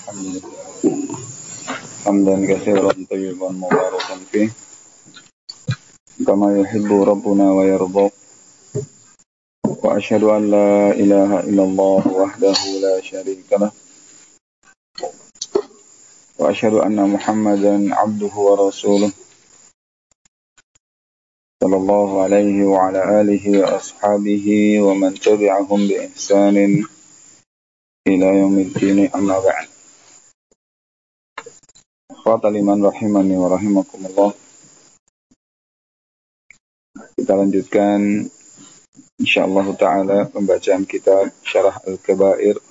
الحمد لله حمدا كثيرا طيبا مباركا فيه كما يحب ربنا ويرضى وأشهد أن لا إله إلا الله وحده لا شريك له وأشهد أن محمدا عبده ورسوله صلى الله عليه وعلى آله وأصحابه ومن تبعهم بإحسان إلى يوم الدين أما بعد. Akhwatal iman rahimani wa rahimakumullah. Kita lanjutkan insyaallah ta'ala pembacaan kitab Syarah Al-Kabair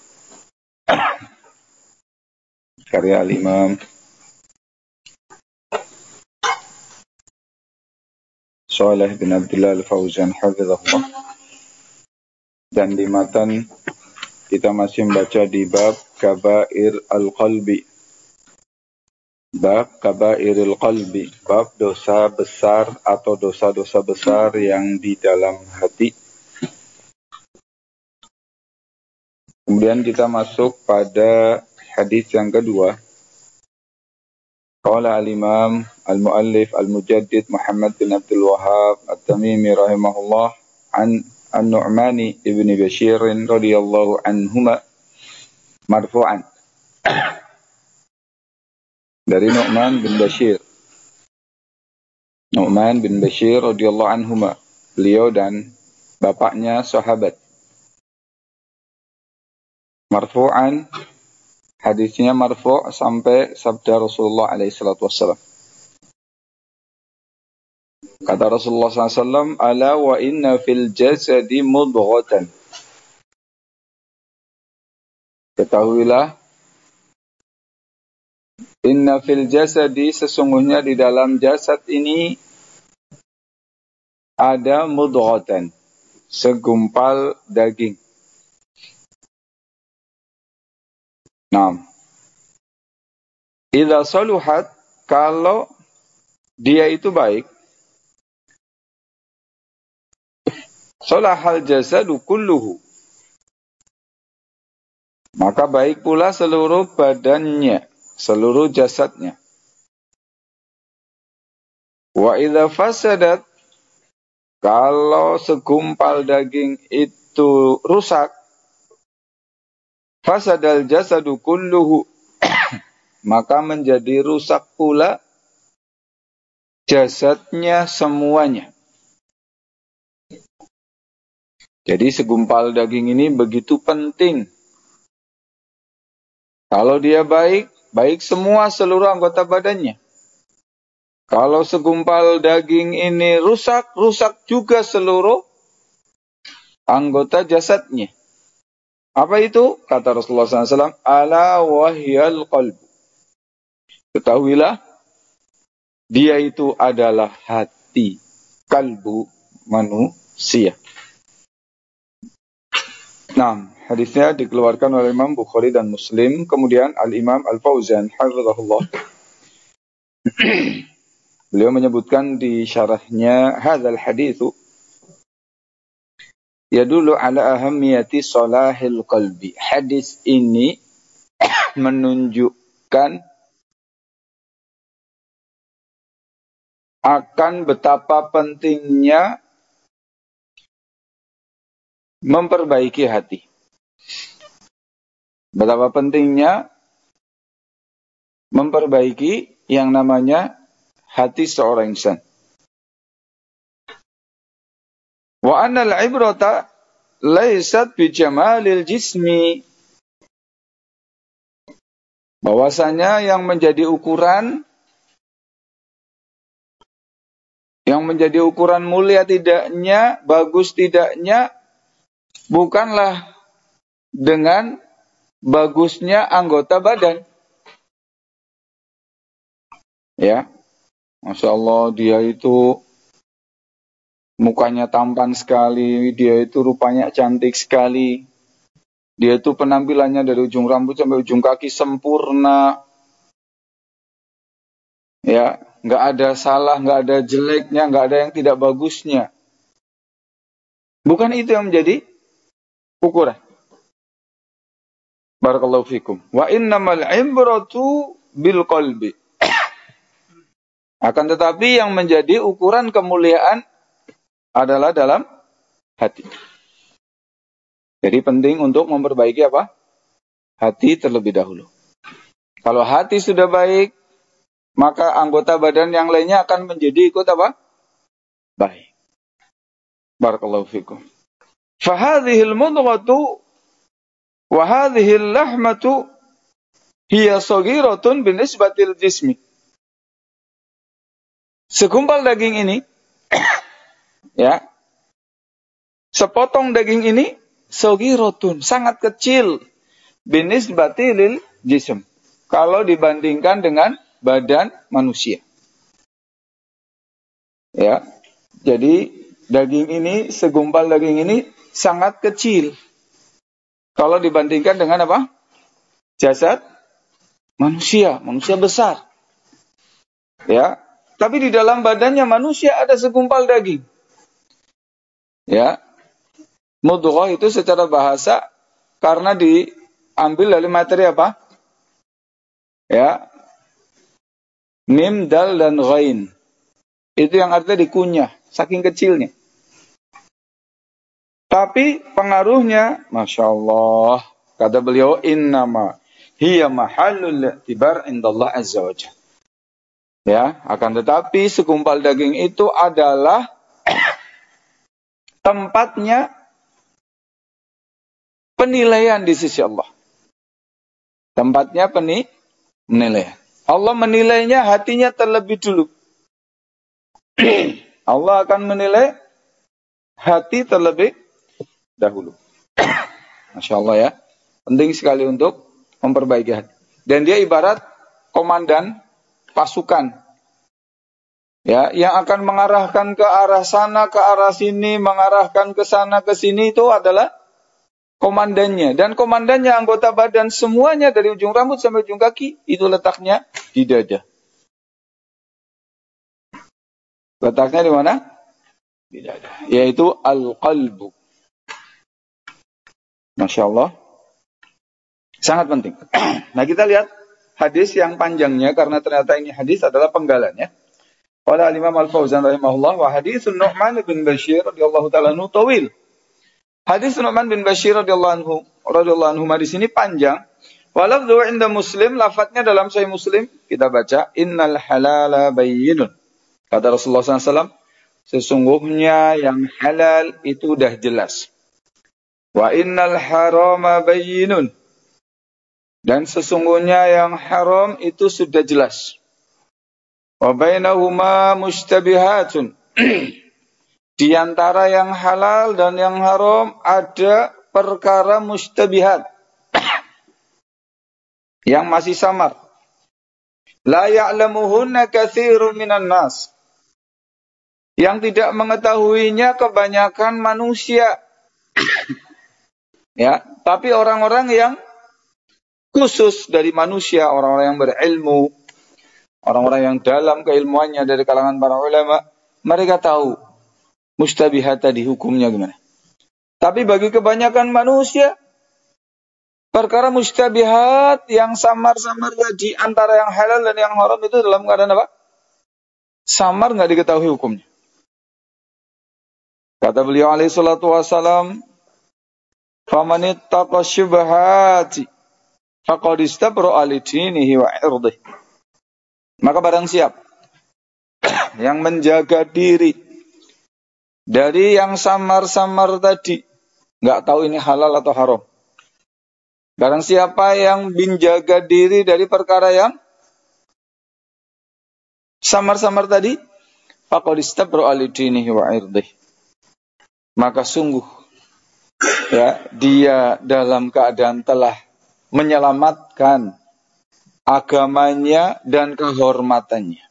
karya Al-Imam Shalih bin Abdullah Al-Fauzan hafizahullah. Dan di matan kita masih membaca di bab Kabair Al-Qalbi. Bab Kabairil Qalbi, bab dosa besar atau dosa-dosa besar yang di dalam hati. Kemudian kita masuk pada hadis yang kedua. Qala al-Imam al-Muallif al-Mujaddid Muhammad bin Abdul Wahhab At-Tamimi rahimahullah an An-Nu'mani ibn Bashir radhiyallahu anhuma marfu'an. Dari Nu'man bin Bashir. Nu'man bin Bashir radhiyallahu anhuma. Beliau dan bapaknya sahabat. Marfu'an, hadisnya marfu' sampai sabda Rasulullah alaihi salatu wassalam. Kata Rasulullah SAW, ala wa inna fil jasadi mudghatan. Ketahuilah, inna fil jasadi, sesungguhnya di dalam jasad ini ada mudghatan, segumpal daging. Naam. Idza saluhat, kalau dia itu baik, salahal jasadu kulluhu, maka baik pula seluruh badannya, seluruh jasadnya. Wa idza fasadat, kalau segumpal daging itu rusak, fasadal jasadu kulluhu, maka menjadi rusak pula jasadnya semuanya. Jadi segumpal daging ini begitu penting. Kalau dia baik, baik semua seluruh anggota badannya. Kalau segumpal daging ini rusak, rusak juga seluruh anggota jasadnya. Apa itu? Kata Rasulullah SAW, ala wahyal qalb. Ketahuilah, dia itu adalah hati, kalbu manusia. Nah, hadisnya dikeluarkan oleh Imam Bukhari dan Muslim. Kemudian Al-Imam Al-Fauzan hafizahullah, beliau menyebutkan di syarahnya, hadzal haditsu yadullu ala ahammiyati salahil qalbi. Hadis ini menunjukkan akan betapa pentingnya memperbaiki hati. Betapa pentingnya memperbaiki yang namanya hati seorang insan. Wa annal ibrata laysat bi jamalil jismi. Bahwasanya yang menjadi ukuran mulia tidaknya, bagus tidaknya, bukanlah dengan bagusnya anggota badan. Ya, Masya Allah, dia itu mukanya tampan sekali, dia itu rupanya cantik sekali, dia itu penampilannya dari ujung rambut sampai ujung kaki sempurna. Ya, nggak ada salah, nggak ada jeleknya, nggak ada yang tidak bagusnya. Bukan itu yang menjadi ukuran. Barakallahu fikum. Wa innamal ibratu bil qalbi. Akan tetapi yang menjadi ukuran kemuliaan adalah dalam hati. Jadi penting untuk memperbaiki apa? Hati terlebih dahulu. Kalau hati sudah baik, maka anggota badan yang lainnya akan menjadi ikut apa? Baik. Barakallahu fikum. Fahadhil mudghatu wa hadhil lahmatu hiya saghiratun binisbatil jismi. Segumpal daging ini, ya, sepotong daging ini, saghiratun, sangat kecil, binisbatil jism. Kalau dibandingkan dengan badan manusia. Ya, jadi daging ini, segumpal daging ini sangat kecil. Kalau dibandingkan dengan apa? Jasad manusia besar. Ya, tapi di dalam badannya manusia ada segumpal daging. Ya, mudghah itu secara bahasa karena diambil dari materi apa? Ya, mim, dal, dan ghain. Itu yang artinya dikunyah, saking kecilnya. Tapi pengaruhnya, Masya Allah, kata beliau, innama hiya mahallul i'tibar indallah azza wa jalla. Ya, akan tetapi segumpal daging itu adalah tempatnya penilaian di sisi Allah. Tempatnya penilaian. Allah menilainya hatinya terlebih dulu. Allah akan menilai hati terlebih dahulu. Masya Allah ya. Penting sekali untuk memperbaiki hati. Dan dia ibarat komandan pasukan. Ya, yang akan mengarahkan ke arah sana, ke arah sini, mengarahkan ke sana, ke sini itu adalah komandannya. Dan komandannya anggota badan semuanya dari ujung rambut sampai ujung kaki itu letaknya di dada. Letaknya di mana? Di dada. Yaitu al-qalbu. Masya Allah. Sangat penting. Nah, kita lihat hadis yang panjangnya karena ternyata ini hadis adalah penggalannya. Qala al-Imam Al-Fauzan rahimahullah wa haditsun Nu'man bin Bashir radhiyallahu ta'ala anhu tawil. Hadis Nu'man bin Bashir radhiyallahu anhu di sini panjang. Walafdhu 'inda Muslim, lafadznya dalam Sahih Muslim kita baca innal halala bayyinun. Kata Rasulullah SAW, sesungguhnya yang halal itu udah jelas. Wa innal harama bayyinun. Dan sesungguhnya yang haram itu sudah jelas. Wa bainahuma mushtabihatun. Di antara yang halal dan yang haram ada perkara mushtabihat. Yang masih samar. La ya'lamuhunna katsirun minan nas. Yang tidak mengetahuinya kebanyakan manusia. Ya, tapi orang-orang yang khusus dari manusia, orang-orang yang berilmu, orang-orang yang dalam keilmuannya dari kalangan para ulama, mereka tahu mustabihat tadi hukumnya gimana. Tapi bagi kebanyakan manusia, perkara mustabihat yang samar-samar tadi antara yang halal dan yang haram itu dalam keadaan apa? Samar, nggak diketahui hukumnya. Kata beliau alaihi salatu wassalam, "Faman ittaqa syubhati faqad istabra'a li dinihi wa 'irdihi." Maka barang siapa yang menjaga diri dari yang samar-samar tadi, nggak tahu ini halal atau haram. Barang siapa yang menjaga diri dari perkara yang samar-samar tadi, faqad istabra'a li dinihi wa 'irdihi. Maka sungguh ya, dia dalam keadaan telah menyelamatkan agamanya dan kehormatannya.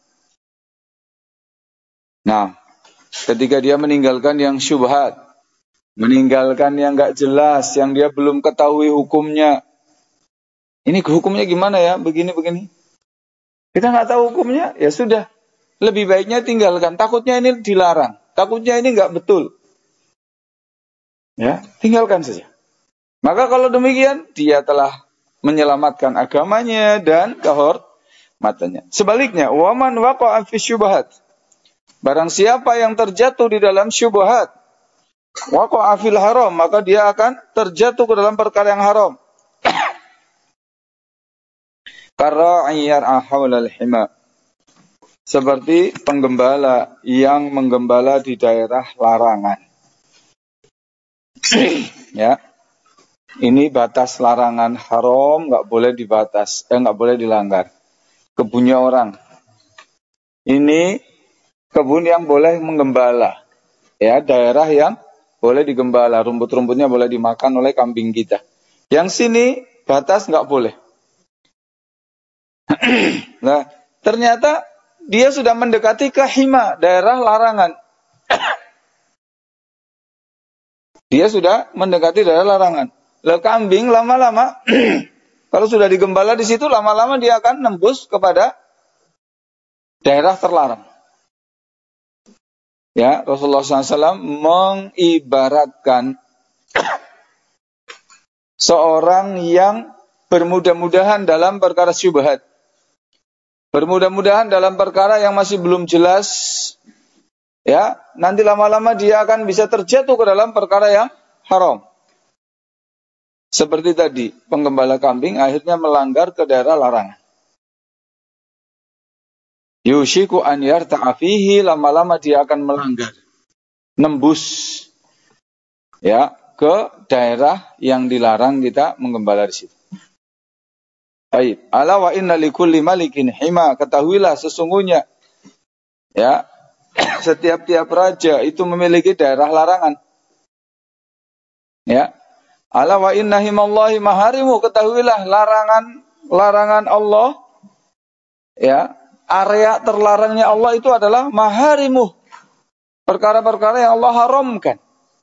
Nah, ketika dia meninggalkan yang syubhat, meninggalkan yang enggak jelas, yang dia belum ketahui hukumnya. Ini hukumnya gimana ya? Begini-begini. Kita enggak tahu hukumnya, ya sudah. Lebih baiknya tinggalkan. Takutnya ini dilarang. Takutnya ini enggak betul. Ya, tinggalkan saja. Maka kalau demikian, dia telah menyelamatkan agamanya dan kehormatannya. Sebaliknya, waman waqa'a fi syubhat. Barang siapa yang terjatuh di dalam syubhat, waqa'a fil haram, maka dia akan terjatuh ke dalam perkara yang haram. Karra'i yar'a haulal hima. Seperti penggembala yang menggembala di daerah larangan. Ya. Ini batas larangan haram, nggak boleh nggak boleh dilanggar. Kebunnya orang. Ini kebun yang boleh menggembala. Ya, daerah yang boleh digembala, rumput-rumputnya boleh dimakan oleh kambing kita. Yang sini batas nggak boleh. Nah, ternyata dia sudah mendekati ke hima, daerah larangan. Dia sudah mendekati daerah larangan. Lalu kambing lama-lama, kalau sudah digembala di situ, lama-lama dia akan nembus kepada daerah terlarang. Ya, Rasulullah SAW mengibaratkan seorang yang bermudah-mudahan dalam perkara syubhat. Bermudah-mudahan dalam perkara yang masih belum jelas, ya, nanti lama-lama dia akan bisa terjatuh ke dalam perkara yang haram. Seperti tadi, penggembala kambing akhirnya melanggar ke daerah larangan. Yushiku an yarta'a fihi, lama-lama dia akan melanggar, nembus, ya, ke daerah yang dilarang kita menggembala di situ. Baik, ala wa inna likulli malikin hima, ketahuilah sesungguhnya, ya, setiap-tiap raja itu memiliki daerah larangan. Ya. Ala wa inna himallahi maharimu, ketahuilah larangan Allah, ya, area terlarangnya Allah itu adalah maharimu. Perkara-perkara yang Allah haramkan.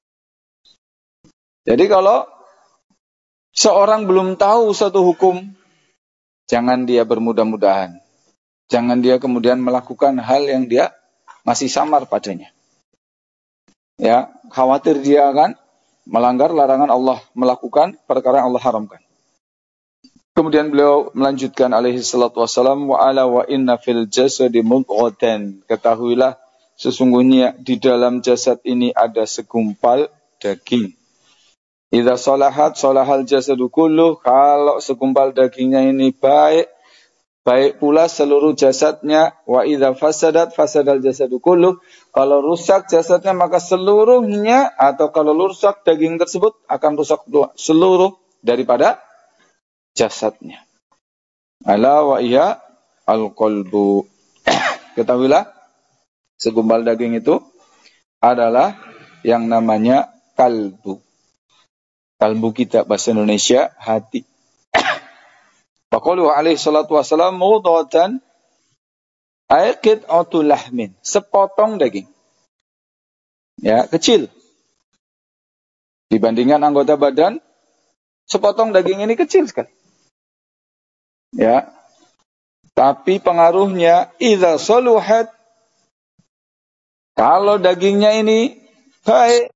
Jadi kalau seorang belum tahu satu hukum, jangan dia bermudah-mudahan. Jangan dia kemudian melakukan hal yang dia masih samar padanya. Ya, khawatir dia akan melanggar larangan Allah, melakukan perkara yang Allah haramkan. Kemudian beliau melanjutkan alaihi salatu wassalam, wa ala wa inna fil jasadi mudghatan. Ketahuilah sesungguhnya di dalam jasad ini ada segumpal daging. Idza salahat salahal jasadu kulluh, kalau segumpal dagingnya ini baik pula seluruh jasadnya. Wa idza fasadat fasadal jasadu kulluh, kalau rusak jasadnya maka seluruhnya, atau kalau rusak daging tersebut akan rusak seluruh daripada jasadnya. Ala wa iya al-qalbu. Ketahuilah segumpal daging itu adalah yang namanya kalbu. Kalbu kita bahasa Indonesia hati. Faqalu alaihi salatu wassalam mudghatan ay qit'atul lahmin, sepotong daging. Ya, kecil. Dibandingkan anggota badan, sepotong daging ini kecil sekali. Ya. Tapi pengaruhnya idza saluhat, kalau dagingnya ini baik,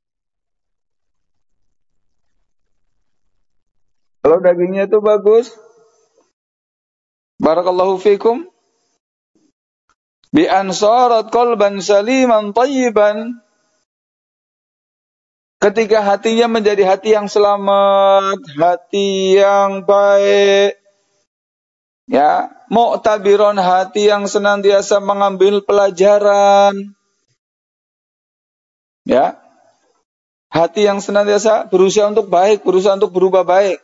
kalau dagingnya itu bagus, barakallahu fikum, bi ansarat qalban saliman thayyiban, ketika hatinya menjadi hati yang selamat, hati yang baik, ya, mu'tabiron, hati yang senantiasa mengambil pelajaran, ya, hati yang senantiasa berusaha untuk baik, berusaha untuk berubah baik,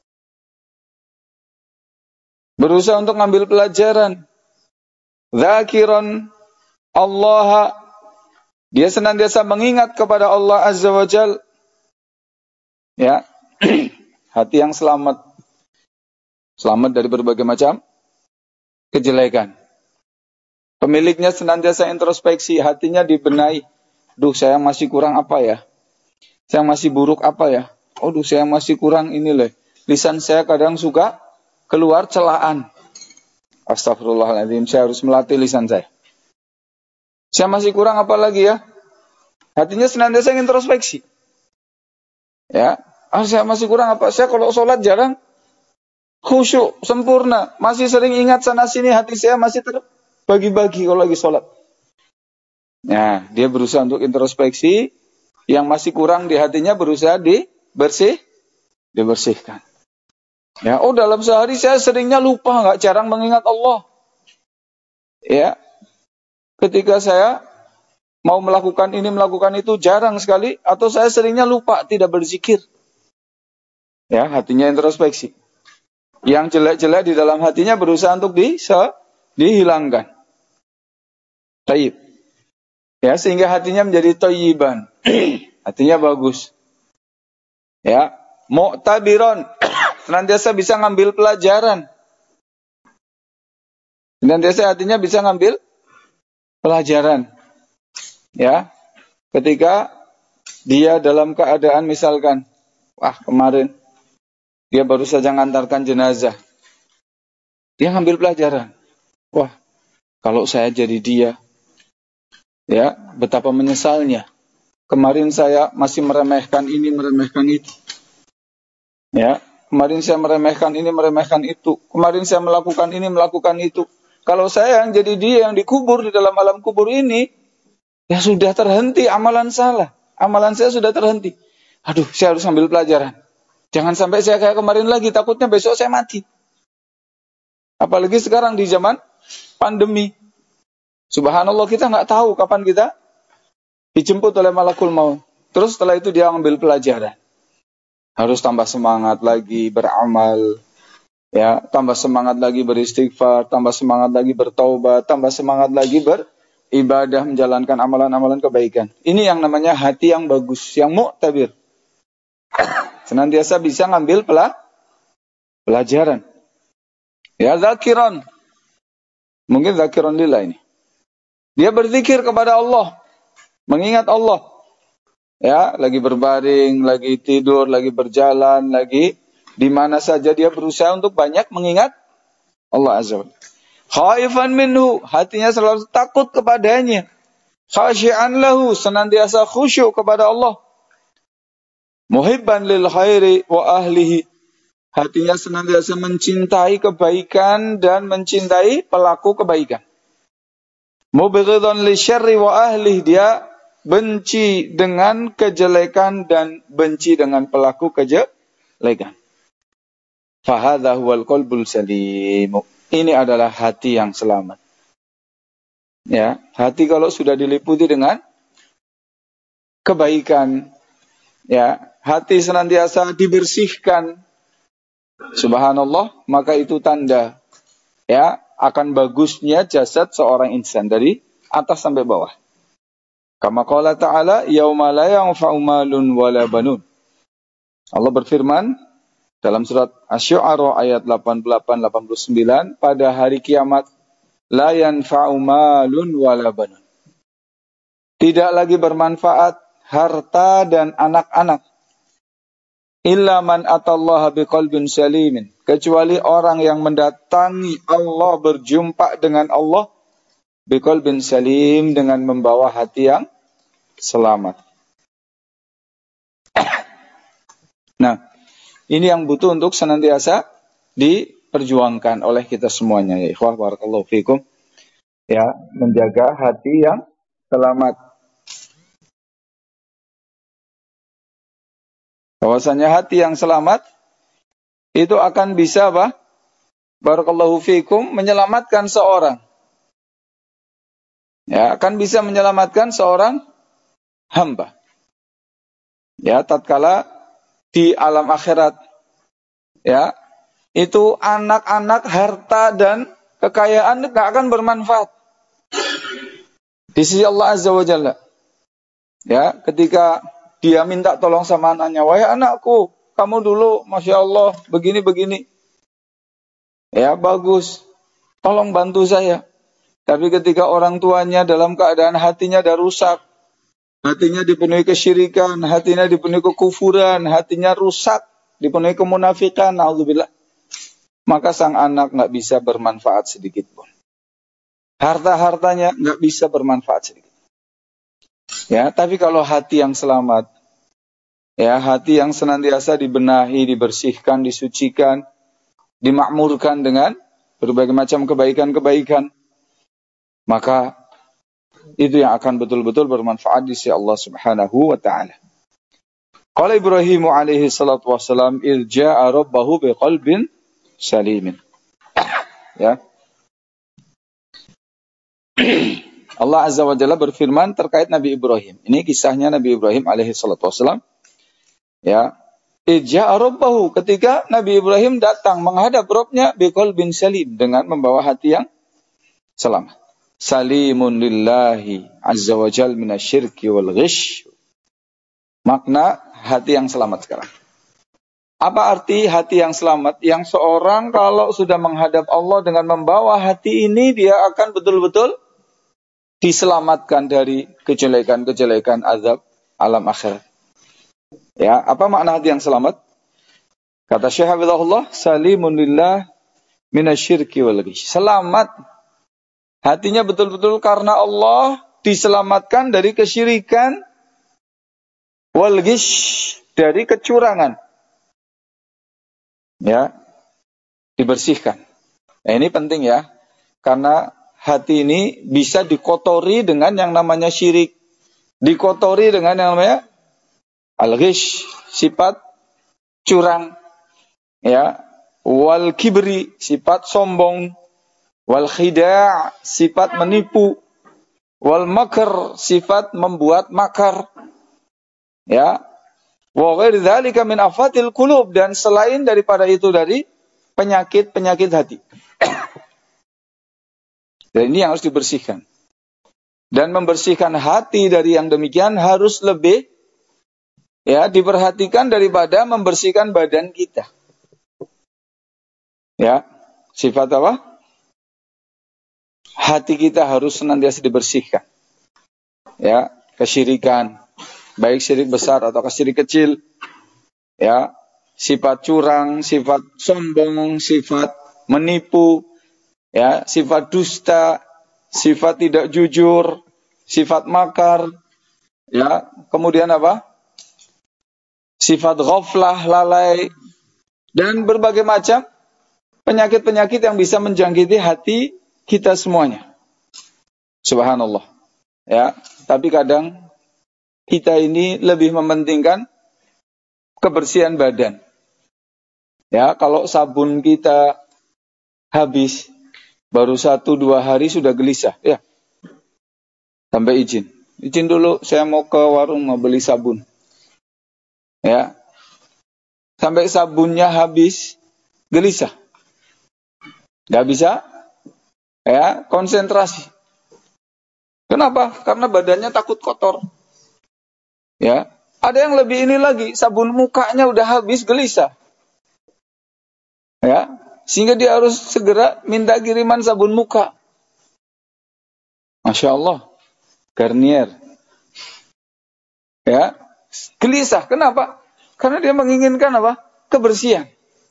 berusaha untuk mengambil pelajaran. Dzakiran Allah, dia senantiasa mengingat kepada Allah Azza wa Jal. Ya. Hati yang selamat dari berbagai macam kejelekan. Pemiliknya senantiasa introspeksi, hatinya dibenahi. Duh, saya masih kurang apa ya? Saya masih buruk apa ya? Oh, duh, saya masih kurang ini loh. Lisan saya kadang suka keluar celaan. Astagfirullahaladzim, saya harus melatih lisan saya. Saya masih kurang apa lagi ya? Hatinya senantiasa introspeksi. Ya, saya masih kurang apa? Saya kalau sholat jarang. khusyuk, sempurna, masih sering ingat sana sini, hati saya masih terbagi-bagi kalau lagi sholat. Nah, dia berusaha untuk introspeksi, yang masih kurang di hatinya berusaha dibersihkan. Ya, dalam sehari saya seringnya lupa, nggak jarang mengingat Allah. Ya, ketika saya mau melakukan ini, melakukan itu, jarang sekali, atau saya seringnya lupa, tidak berzikir. Ya, hatinya introspeksi. Yang jelek-jelek di dalam hatinya berusaha untuk dihilangkan. Taib. Ya, sehingga hatinya menjadi thayyiban. Hatinya bagus. Ya, mu'tabiron. Senantiasa bisa ngambil pelajaran. Senantiasa hatinya bisa ngambil pelajaran. Ya, ketika dia dalam keadaan misalkan, kemarin dia baru saja ngantarkan jenazah. Dia ngambil pelajaran. Kalau saya jadi dia, ya, betapa menyesalnya. Kemarin saya masih meremehkan ini, meremehkan itu. Ya, kemarin saya meremehkan ini, meremehkan itu. Kemarin saya melakukan ini, melakukan itu. Kalau saya yang jadi dia yang dikubur di dalam alam kubur ini, ya sudah terhenti amalan salah. Amalan saya sudah terhenti. Saya harus ambil pelajaran. Jangan sampai saya kayak kemarin lagi, takutnya besok saya mati. Apalagi sekarang di zaman pandemi. Subhanallah, kita nggak tahu kapan kita dijemput oleh malakul maut. Terus setelah itu dia ambil pelajaran. Harus tambah semangat lagi beramal. Ya, tambah semangat lagi beristighfar, tambah semangat lagi bertaubat, tambah semangat lagi beribadah, menjalankan amalan-amalan kebaikan. Ini yang namanya hati yang bagus, yang mu'tabir. Senantiasa bisa ngambil pelajaran. Ya, zakiran. Mungkin zakiran lillah ini. Dia berzikir kepada Allah, mengingat Allah. Ya, lagi berbaring, lagi tidur, lagi berjalan, lagi di mana saja dia berusaha untuk banyak mengingat Allah Azza wa Jalla. Khaifan minhu, hatinya selalu takut kepadanya. Khasyi'an lahu, senantiasa khusyuk kepada Allah. Muhibban lil khairi wa ahlihi, hatinya senantiasa mencintai kebaikan dan mencintai pelaku kebaikan. Mubghidhan li syarri wa ahlihi, dia benci dengan kejelekan dan benci dengan pelaku kejelekan. Fahadha huwal qalbul salim. Ini adalah hati yang selamat. Ya, hati kalau sudah diliputi dengan kebaikan, ya, hati senantiasa dibersihkan. Subhanallah, maka itu tanda, ya, akan bagusnya jasad seorang insan dari atas sampai bawah. Kama qala ta'ala, yauma la yanfa'u malun wala banun. Allah berfirman dalam surat Asy-Syu'ara ayat 88-89, pada hari kiamat la yanfa'u malun wala banun. Tidak lagi bermanfaat harta dan anak-anak. Illa man atallaha biqalbin salimin, kecuali orang yang mendatangi Allah, berjumpa dengan Allah biqalbin salim, dengan membawa hati yang selamat. Nah, ini yang butuh untuk senantiasa diperjuangkan oleh kita semuanya, ya ikhwah barakallahu fikum. Ya, menjaga hati yang selamat. Bahwasanya hati yang selamat itu akan bisa barakallahu fikum, menyelamatkan seorang. Ya, akan bisa menyelamatkan seorang hamba. Ya, tatkala di alam akhirat, ya, itu anak-anak, harta dan kekayaan tidak akan bermanfaat di sisi Allah Azza wa Jalla. Ya, ketika dia minta tolong sama anaknya, wahai anakku, kamu dulu, Masya Allah, begini-begini. Ya, bagus. Tolong bantu saya. Tapi ketika orang tuanya dalam keadaan hatinya dah rusak, hatinya dipenuhi kesyirikan, hatinya dipenuhi kekufuran, hatinya rusak, dipenuhi kemunafikan, na'udzubillah, maka sang anak nggak bisa bermanfaat sedikit pun. Harta-hartanya nggak bisa bermanfaat sedikit. Ya, tapi kalau hati yang selamat, ya, hati yang senantiasa dibenahi, dibersihkan, disucikan dimakmurkan dengan berbagai macam kebaikan-kebaikan, maka itu yang akan betul-betul bermanfaat di sisi Allah Subhanahu wa taala. Qala Ibrahim alaihi salatu wassalam, "Irja'a rabbahu biqalbin salimin." Ya. Allah Azza wa Jalla berfirman terkait Nabi Ibrahim. Ini kisahnya Nabi Ibrahim alaihi salatu wassalam. Ya. Irja'a rabbahu, ketika Nabi Ibrahim datang menghadap Rabb-nya biqalbin salim, dengan membawa hati yang selamat. Salimun lillahi azza wa jal minasyirki wal ghish. Makna hati yang selamat sekarang. Apa arti hati yang selamat? Yang seorang kalau sudah menghadap Allah dengan membawa hati ini, dia akan betul-betul diselamatkan dari kejelekan-kejelekan azab alam akhirat. Ya, apa makna hati yang selamat? Kata Syekh Hafizahullah, salimun lillah minasyirki wal ghish. Selamat. Hatinya betul-betul karena Allah diselamatkan dari kesyirikan, wal ghish, dari kecurangan. Ya, dibersihkan. Nah, ini penting ya, karena hati ini bisa dikotori dengan yang namanya syirik, dikotori dengan yang namanya al-ghish, sifat curang, ya, wal kibri, sifat sombong, wal khida', sifat menipu, wal makr, sifat membuat makar, ya, wa ghairi dzalika min afatil qulub, dan selain daripada itu dari penyakit-penyakit hati. Dan ini yang harus dibersihkan. Dan membersihkan hati dari yang demikian harus lebih ya diperhatikan daripada membersihkan badan kita. Ya, sifat apa? Hati kita harus senantiasa dibersihkan. Ya, kesyirikan, baik syirik besar atau syirik kecil. Ya, sifat curang, sifat sombong, sifat menipu, ya, sifat dusta, sifat tidak jujur, sifat makar, ya, kemudian apa? Sifat ghaflah, lalai, dan berbagai macam penyakit-penyakit yang bisa menjangkiti hati kita semuanya. Subhanallah. Ya, tapi kadang kita ini lebih mementingkan kebersihan badan. Ya, kalau sabun kita habis, baru 1-2 hari sudah gelisah. Ya, sampai izin dulu, saya mau ke warung mau beli sabun. Ya, sampai sabunnya habis, gelisah. Gak bisa, ya, konsentrasi. Kenapa? Karena badannya takut kotor. Ya, ada yang lebih ini lagi, sabun mukanya udah habis, gelisah. Ya, sehingga dia harus segera minta kiriman sabun muka. Masya Allah, Garnier. Ya, gelisah. Kenapa? Karena dia menginginkan apa? Kebersihan.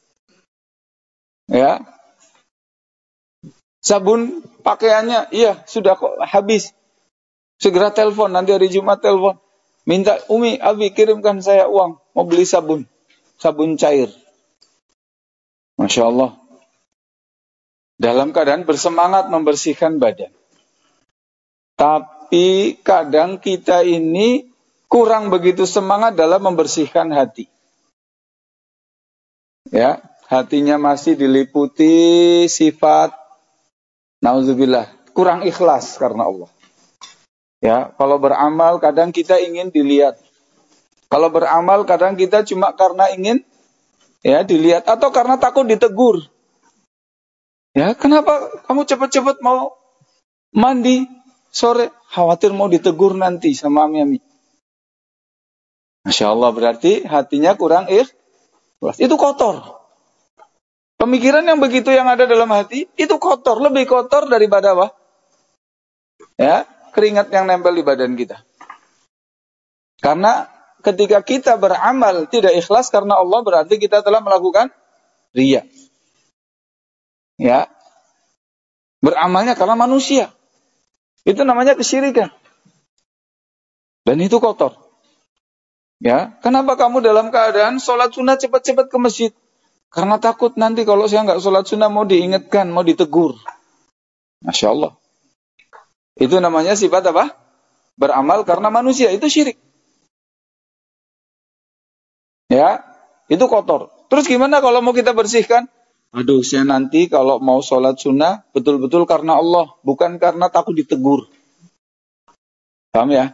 Ya, sabun pakaiannya, iya sudah kok habis. Segera telepon, nanti hari Jumat telepon. Minta, Umi, Abi kirimkan saya uang, mau beli sabun. Sabun cair. Masya Allah. Dalam keadaan bersemangat membersihkan badan. Tapi kadang kita ini kurang begitu semangat dalam membersihkan hati. Ya, hatinya masih diliputi sifat, nauzubillah, kurang ikhlas karena Allah. Ya, kalau beramal kadang kita ingin dilihat. Kalau beramal kadang kita cuma karena ingin ya dilihat atau karena takut ditegur. Ya, kenapa kamu cepat-cepat mau mandi sore? Khawatir mau ditegur nanti sama Ami. Masya Allah, berarti hatinya kurang ikhlas. Itu kotor. Pemikiran yang begitu yang ada dalam hati, itu kotor. Lebih kotor daripada apa? Ya, keringat yang nempel di badan kita. Karena ketika kita beramal tidak ikhlas karena Allah, berarti kita telah melakukan riya. Ya, beramalnya karena manusia. Itu namanya kesyirikan. Dan itu kotor. Ya, kenapa kamu dalam keadaan sholat sunat cepat-cepat ke masjid? Karena takut nanti kalau saya nggak sholat sunnah mau diingatkan, mau ditegur. Masya Allah. Itu namanya sifat apa? Beramal karena manusia, itu syirik. Ya, itu kotor. Terus gimana kalau mau kita bersihkan? Aduh, saya nanti kalau mau sholat sunnah, betul-betul karena Allah, bukan karena takut ditegur. Paham ya?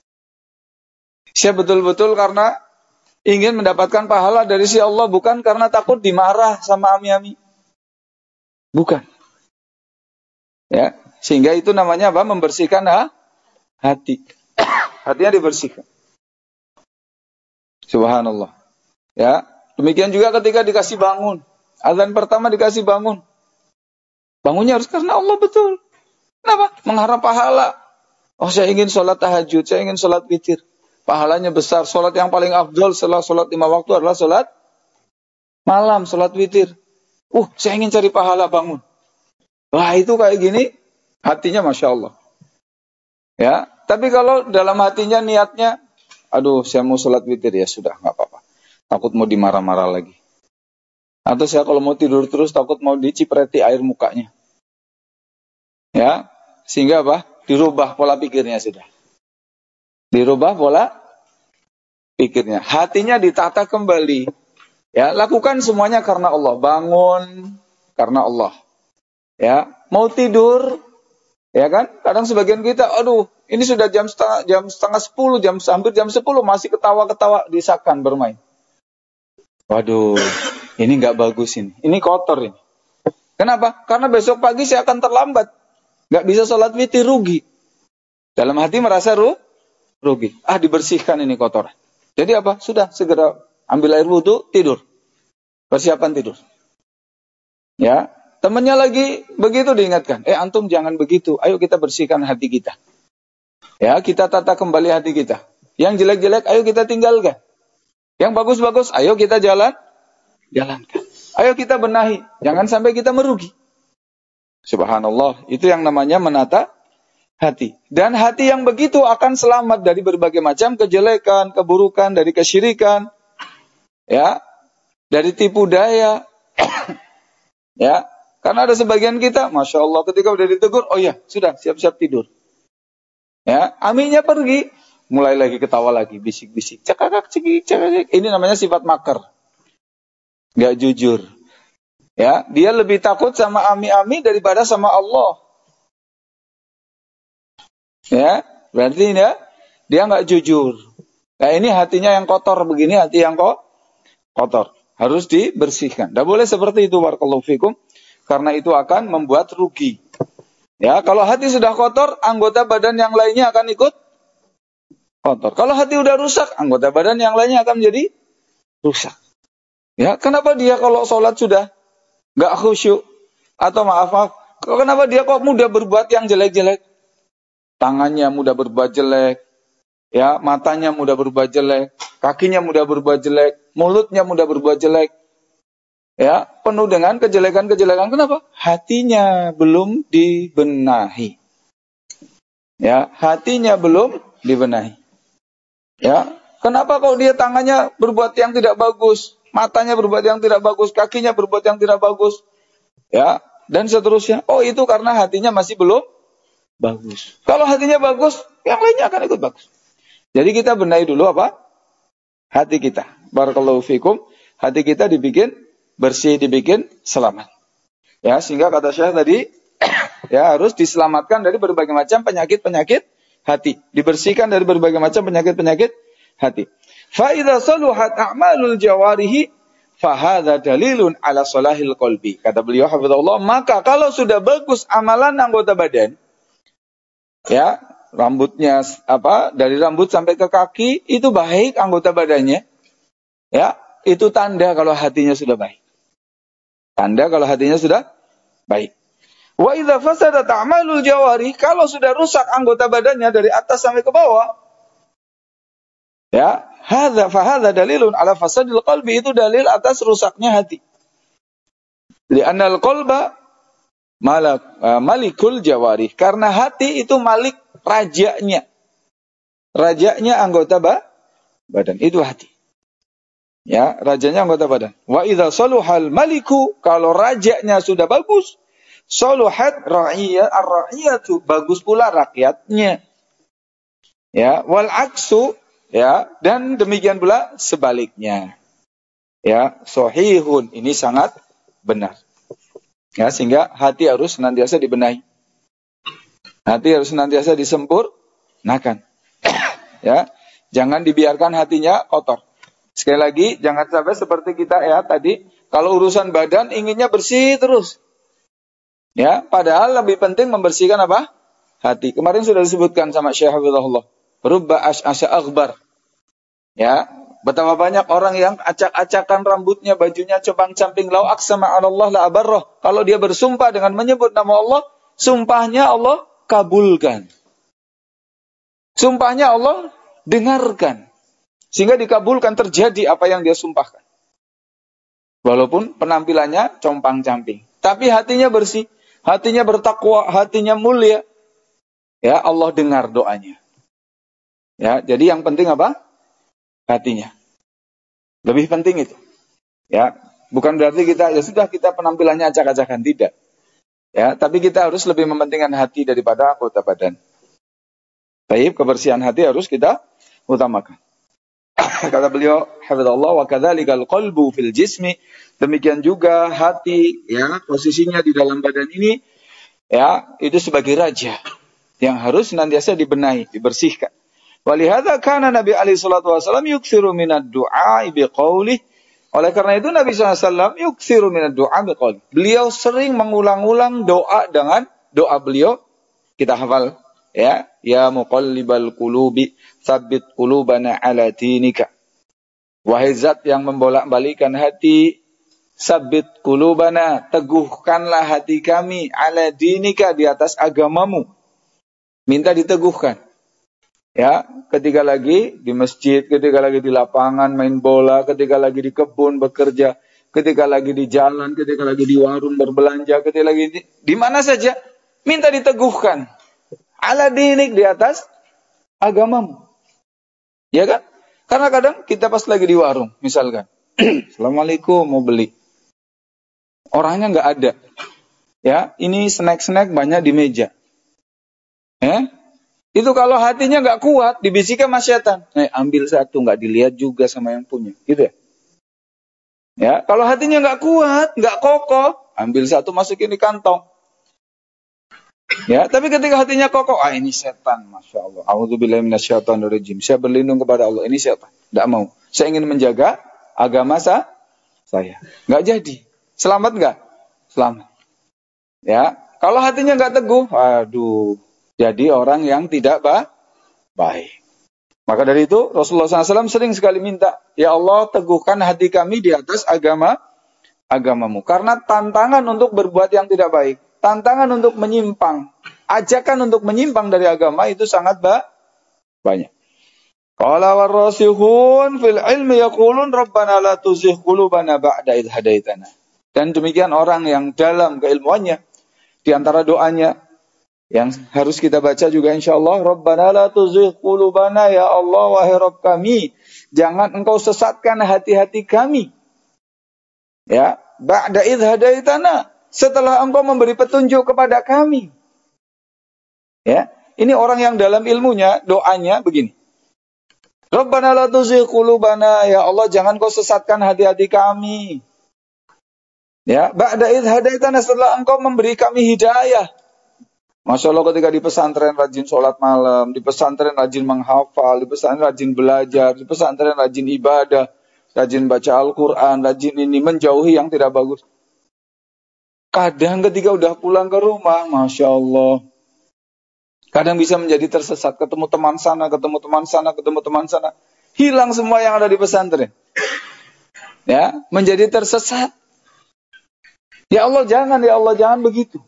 Saya betul-betul karena ingin mendapatkan pahala dari si Allah, bukan karena takut dimarah sama ami-ami. Bukan. Ya, sehingga itu namanya apa? Membersihkan hati. Hatinya dibersihkan. Subhanallah. Ya, demikian juga ketika dikasih bangun. Azan pertama dikasih bangun. Bangunnya harus karena Allah, betul. Kenapa? Mengharap pahala. Oh, saya ingin sholat tahajud, saya ingin sholat witir. Pahalanya besar. Sholat yang paling afdol setelah sholat 5 waktu adalah sholat malam, sholat witir. Saya ingin cari pahala bangun. Wah, itu kayak gini, hatinya Masya Allah. Ya, tapi kalau dalam hatinya niatnya, aduh, saya mau sholat witir, ya sudah, nggak apa-apa. Takut mau dimarah-marah lagi. Atau saya kalau mau tidur terus, takut mau dicipreti air mukanya. Ya, sehingga apa? Dirubah pola pikirnya sudah. Dirubah pola pikirnya. Hatinya ditata kembali. Ya, lakukan semuanya karena Allah. Bangun karena Allah. Ya, mau tidur, ya kan? Kadang sebagian kita, aduh, ini sudah jam setengah 10, hampir jam 10 masih ketawa-ketawa disakan bermain. Waduh, ini nggak bagus ini. Ini kotor ini. Kenapa? Karena besok pagi saya akan terlambat. Nggak bisa sholat witir, rugi. Dalam hati merasa rugi. Dibersihkan ini kotoran. Jadi apa? Sudah, segera ambil air wudhu, tidur. Persiapan tidur. Ya, temannya lagi begitu diingatkan. Antum jangan begitu. Ayo kita bersihkan hati kita. Ya, kita tata kembali hati kita. Yang jelek-jelek, ayo kita tinggalkan. Yang bagus-bagus, ayo kita jalankan. Ayo kita benahi. Jangan sampai kita merugi. Subhanallah. Itu yang namanya menata hati. Dan hati yang begitu akan selamat dari berbagai macam kejelekan, keburukan, dari kesyirikan. Ya, dari tipu daya. Ya, karena ada sebagian kita, Masya Allah, ketika udah ditegur, oh ya, sudah, siap-siap tidur. Ya, aminnya pergi. Mulai lagi ketawa lagi, bisik-bisik. Cekakak, cekakak. Ini namanya sifat makar. Gak jujur. Ya, dia lebih takut sama ami-ami daripada sama Allah. Ya, berarti dia gak jujur. Nah, ini hatinya yang kotor begini, hati yang kotor. Harus dibersihkan. Tidak boleh seperti itu, barakallahu fikum. Karena itu akan membuat rugi. Ya, kalau hati sudah kotor, anggota badan yang lainnya akan ikut kotor. Kalau hati udah rusak, anggota badan yang lainnya akan menjadi rusak. Ya, kenapa dia kalau sholat sudah nggak khusyuk? Atau maaf, kenapa dia kok mudah berbuat yang jelek-jelek? Tangannya mudah berbuat jelek, ya, matanya mudah berbuat jelek, kakinya mudah berbuat jelek, mulutnya mudah berbuat jelek. Ya, penuh dengan kejelekan-kejelekan. Kenapa? Hatinya belum dibenahi. Ya, hatinya belum dibenahi. Ya, kenapa kok dia tangannya berbuat yang tidak bagus, matanya berbuat yang tidak bagus, kakinya berbuat yang tidak bagus, ya, dan seterusnya. Oh, itu karena hatinya masih belum bagus. Kalau hatinya bagus, yang lainnya akan ikut bagus. Jadi kita benahi dulu apa? Hati kita. Barakallahu fikum. Hati kita dibikin bersih, dibikin selamat. Ya, sehingga kata Syekh tadi, ya, harus diselamatkan dari berbagai macam penyakit-penyakit hati. Dibersihkan dari berbagai macam penyakit-penyakit hati. Fa idza saluhat a'malul jawarihi fa hadza dalilun ala salahil qalbi. Kata beliau hafizahullah, maka kalau sudah bagus amalan anggota badan, ya, rambutnya dari rambut sampai ke kaki itu baik anggota badannya. Ya, itu tanda kalau hatinya sudah baik. Tanda kalau hatinya sudah baik. Wa idza fasadat a'malul jawari, kalau sudah rusak anggota badannya dari atas sampai ke bawah, ya, fa hadza dalilun ala fasadil qalbi, itu dalil atas rusaknya hati. Li'annal qalba malikul jawari, karena hati itu malik, rajanya. Rajanya anggota badan itu hati. Ya, rajanya anggota badan. Wa idza saluhal maliku, kalau rajanya sudah bagus, saluhat ra'iyah ar-ra'iyatu, bagus pula rakyatnya. Ya, wal aksu, ya, dan demikian pula sebaliknya. Ya, sahihun, ini sangat benar. Ya, sehingga hati harus senantiasa dibenahi. Hati harus senantiasa disempurnakan. Ya, jangan dibiarkan hatinya kotor. Sekali lagi, jangan sampai seperti kita ya tadi, kalau urusan badan inginnya bersih terus. Ya, padahal lebih penting membersihkan apa? Hati. Kemarin sudah disebutkan sama Syekh Hafizahullah. Rubba as'a aghbar. Ya, betapa banyak orang yang acak-acakan rambutnya, bajunya compang-camping, lau aqsama 'ala Allah la abarrah. Kalau dia bersumpah dengan menyebut nama Allah, sumpahnya Allah kabulkan. Sumpahnya Allah dengarkan. Sehingga dikabulkan, terjadi apa yang dia sumpahkan. Walaupun penampilannya compang-camping. Tapi hatinya bersih, hatinya bertakwa, hatinya mulia. Ya, Allah dengar doanya. Ya, jadi yang penting apa? Hatinya. Lebih penting itu. Ya, bukan berarti kita ya sudah kita penampilannya acak-acakan, tidak. Ya, tapi kita harus lebih mementingkan hati daripada anggota badan. Baik, kebersihan hati harus kita utamakan. Kata beliau, hafizallahu wa kadzalikal qalbu fil jismi, demikian juga hati ya, posisinya di dalam badan ini ya, itu sebagai raja yang harus senantiasa dibenahi, dibersihkan. Walihadza kana Nabi alaihi salatu wasallam yuksiru minad du'a biqaulih. Oleh karena itu Nabi SAW yuksiru minad du'a biqaulih. Beliau sering mengulang-ulang doa dengan doa beliau, kita hafal ya, ya muqallibal qulubi tsabbit qulubana ala dinika. Wahai zat yang membolak-balikan hati, tsabbit qulubana, teguhkanlah hati kami ala dinika, di atas agamamu. Minta diteguhkan. Ya, ketika lagi di masjid, ketika lagi di lapangan main bola, ketika lagi di kebun bekerja, ketika lagi di jalan, ketika lagi di warung berbelanja, ketika lagi di mana saja, minta diteguhkan. Ala dinik, di atas agamamu. Ya kan? Karena kadang kita pas lagi di warung, misalkan, Assalamualaikum, mau beli. Orangnya nggak ada. Ya, ini snack-snack banyak di meja. Ya, itu kalau hatinya nggak kuat, dibisikkan sama setan. Ambil satu, nggak dilihat juga sama yang punya. Gitu ya. Ya, kalau hatinya nggak kuat, nggak kokoh, ambil satu, masukin di kantong. Ya, tapi ketika hatinya kokoh, ini setan, masya Allah. A'udzubillahi minasyaitonirrajim. Saya berlindung kepada Allah. Ini setan. Tidak mau. Saya ingin menjaga agama saya. Nggak jadi. Selamat nggak? Selamat. Ya, kalau hatinya nggak teguh, aduh, jadi orang yang tidak baik. Maka dari itu Rasulullah SAW sering sekali minta, ya Allah teguhkan hati kami di atas agamamu. Karena tantangan untuk berbuat yang tidak baik, tantangan untuk menyimpang, ajakan untuk menyimpang dari agama itu sangat banyak. Qala warrasihun fil ilmi yaqulun rabbana la tuzigh qulubana ba'da idh hadaitana. Dan demikian orang yang dalam keilmuannya, di antara doanya yang harus kita baca juga insyaallah, rabbana la tuzigh qulubana, ya Allah wahai Rabb kami, jangan engkau sesatkan hati-hati kami. Ya, ba'da idh hadaitana, setelah engkau memberi petunjuk kepada kami. Ya, ini orang yang dalam ilmunya, doanya begini. Rabbana la tuzigh qulubana, ya Allah jangan kau sesatkan hati-hati kami. Ya, ba'da idh hadaitana, setelah engkau memberi kami hidayah. Masya Allah, ketika di pesantren rajin sholat malam, di pesantren rajin menghafal, di pesantren rajin belajar, di pesantren rajin ibadah, rajin baca Al-Quran, rajin ini, menjauhi yang tidak bagus. Kadang ketika udah pulang ke rumah, Masya Allah, kadang bisa menjadi tersesat, ketemu teman sana, ketemu teman sana, ketemu teman sana. Hilang semua yang ada di pesantren. Ya, menjadi tersesat. Ya Allah jangan begitu.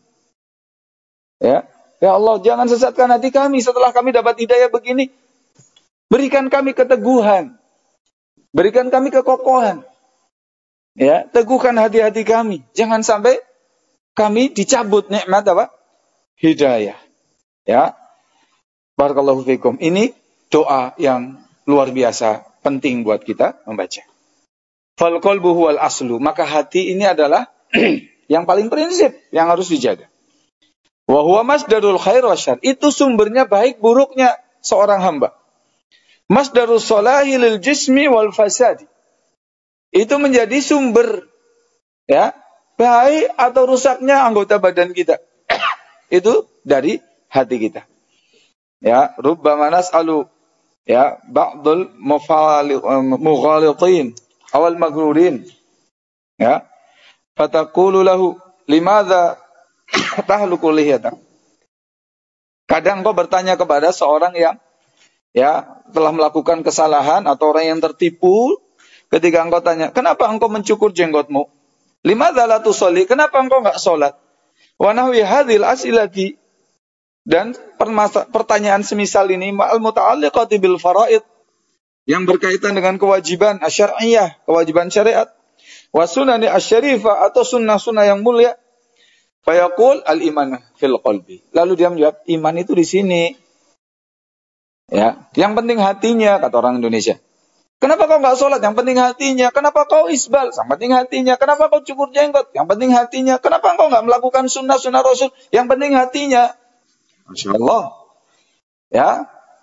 Ya Allah, jangan sesatkan hati kami setelah kami dapat hidayah begini. Berikan kami keteguhan. Berikan kami kekokohan. Ya, teguhkan hati-hati kami. Jangan sampai kami dicabut nikmat apa? Hidayah. Ya. Barakallahu fikum. Ini doa yang luar biasa penting buat kita membaca. Fal qalbu huwal aslu. Maka hati ini adalah yang paling prinsip yang harus dijaga. Wa huwa masdarul khair wasyarr. Itu sumbernya baik buruknya seorang hamba. Masdarus salahi lil jismi wal fasadi. Itu menjadi sumber ya, baik atau rusaknya anggota badan kita. Itu dari hati kita. Ya, rubbama nas'alu ya ba'dul mughalitin awal maghrurin. Ya. Fataqulu lahu limadza tahluku lihyata. Kadang kau bertanya kepada seorang yang ya telah melakukan kesalahan atau orang yang tertipu, ketika engkau tanya, kenapa engkau mencukur jenggotmu? Limadza la tusolli? Kenapa engkau enggak salat? Wa nahwi hadhil as'ilati. Dan pertanyaan semisal ini ma'al muta'alliqati bil faraid, yang berkaitan dengan kewajiban asyariyah, kewajiban syariat, wa sunani asyarifah atau sunnah-sunnah yang mulia. Fayaqul al-iman fil qalbi. Lalu dia menjawab, iman itu di sini. Ya, yang penting hatinya, kata orang Indonesia. Kenapa kau enggak sholat? Yang penting hatinya. Kenapa kau isbal? Yang penting hatinya. Kenapa kau cukur jenggot? Yang penting hatinya. Kenapa kau enggak melakukan sunnah-sunnah Rasul? Yang penting hatinya. Masya Allah. Ya.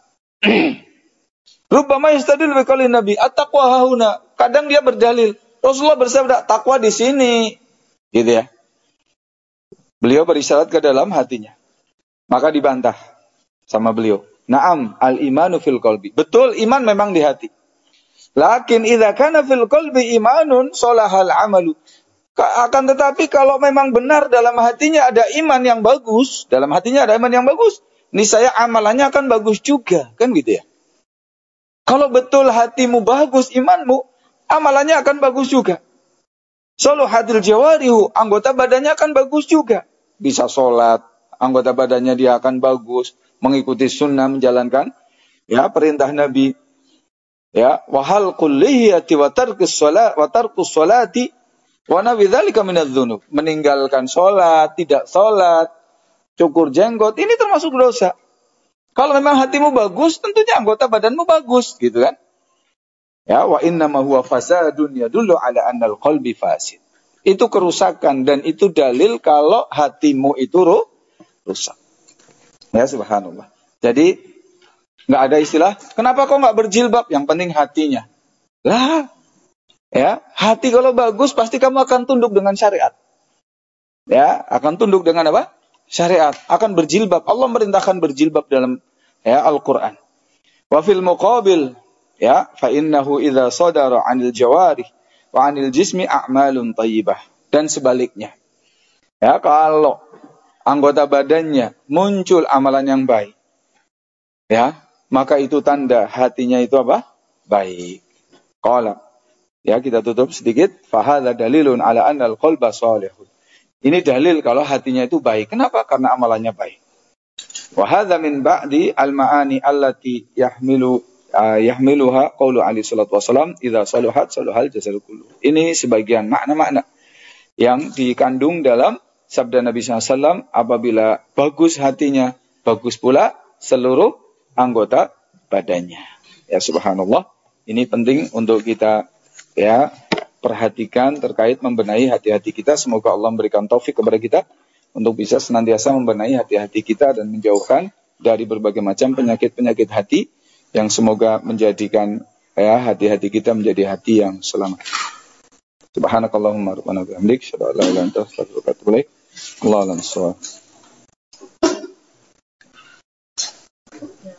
Rubbama yastadil biqaulin Nabi, at-taqwa hahuna. Kadang dia berdalil. Rasulullah bersabda, takwa di sini. Gitu ya. Beliau berisyarat ke dalam hatinya. Maka dibantah sama beliau. Naam, al-imanu fil qalbi. Betul, iman memang di hati. Lakin idza kana fil qalbi imanun salahal amalu. Akan tetapi kalau memang benar dalam hatinya ada iman yang bagus, dalam hatinya ada iman yang bagus, niscaya amalannya akan bagus juga, kan gitu ya. Kalau betul hatimu bagus, imanmu, amalannya akan bagus juga. Salahatil jawarihu, anggota badannya akan bagus juga. Bisa sholat, anggota badannya dia akan bagus, mengikuti sunnah, menjalankan ya perintah Nabi. Ya, wa halqul lihiyati wa tarkus sholati wa nawi dzalika minadz dzunub. Meninggalkan sholat, tidak sholat, cukur jenggot, ini termasuk dosa. Kalau memang hatimu bagus, tentunya anggota badanmu bagus, gitu kan? Ya, wa innama huwa fasadun yadullu ala annal qalbi fasid. Itu kerusakan dan itu dalil kalau hatimu itu rusak. Ya, subhanallah. Jadi nggak ada istilah, kenapa kau nggak berjilbab? Yang penting hatinya. Lah, ya, hati kalau bagus pasti kamu akan tunduk dengan syariat. Ya, akan tunduk dengan apa? Syariat. Akan berjilbab. Allah merintahkan berjilbab dalam ya Al-Quran. Wa fil muqabil, ya, fa innahu idza sadara 'anil jawarih wa 'anil jismi a'malun thayyibah. Dan sebaliknya. Ya, kalau anggota badannya muncul amalan yang baik, ya, maka itu tanda hatinya itu apa? Baik. Qala. Ya, kita tutup sedikit. Fa hadza dalilun 'ala anna al-qalba shalihun. Ini dalil kalau hatinya itu baik. Kenapa? Karena amalannya baik. Wa hadza min ba'di al-ma'ani allati yahmiluha qaulu alaihi salatu wasalam idza saluhat saluhal jasadu kullu. Ini sebagian makna-makna yang dikandung dalam sabda Nabi SAW, apabila bagus hatinya, bagus pula seluruh anggota badannya. Ya, subhanallah. Ini penting untuk kita ya perhatikan terkait membenahi hati-hati kita. Semoga Allah memberikan taufik kepada kita untuk bisa senantiasa membenahi hati-hati kita dan menjauhkan dari berbagai macam penyakit-penyakit hati yang semoga menjadikan ya hati-hati kita menjadi hati yang selamat. Subhanakallahumma rabbana wa bihamdik, asyhadu an la ilaha illa anta, astaghfiruka wa atubu ilaik. Allahu a'lam.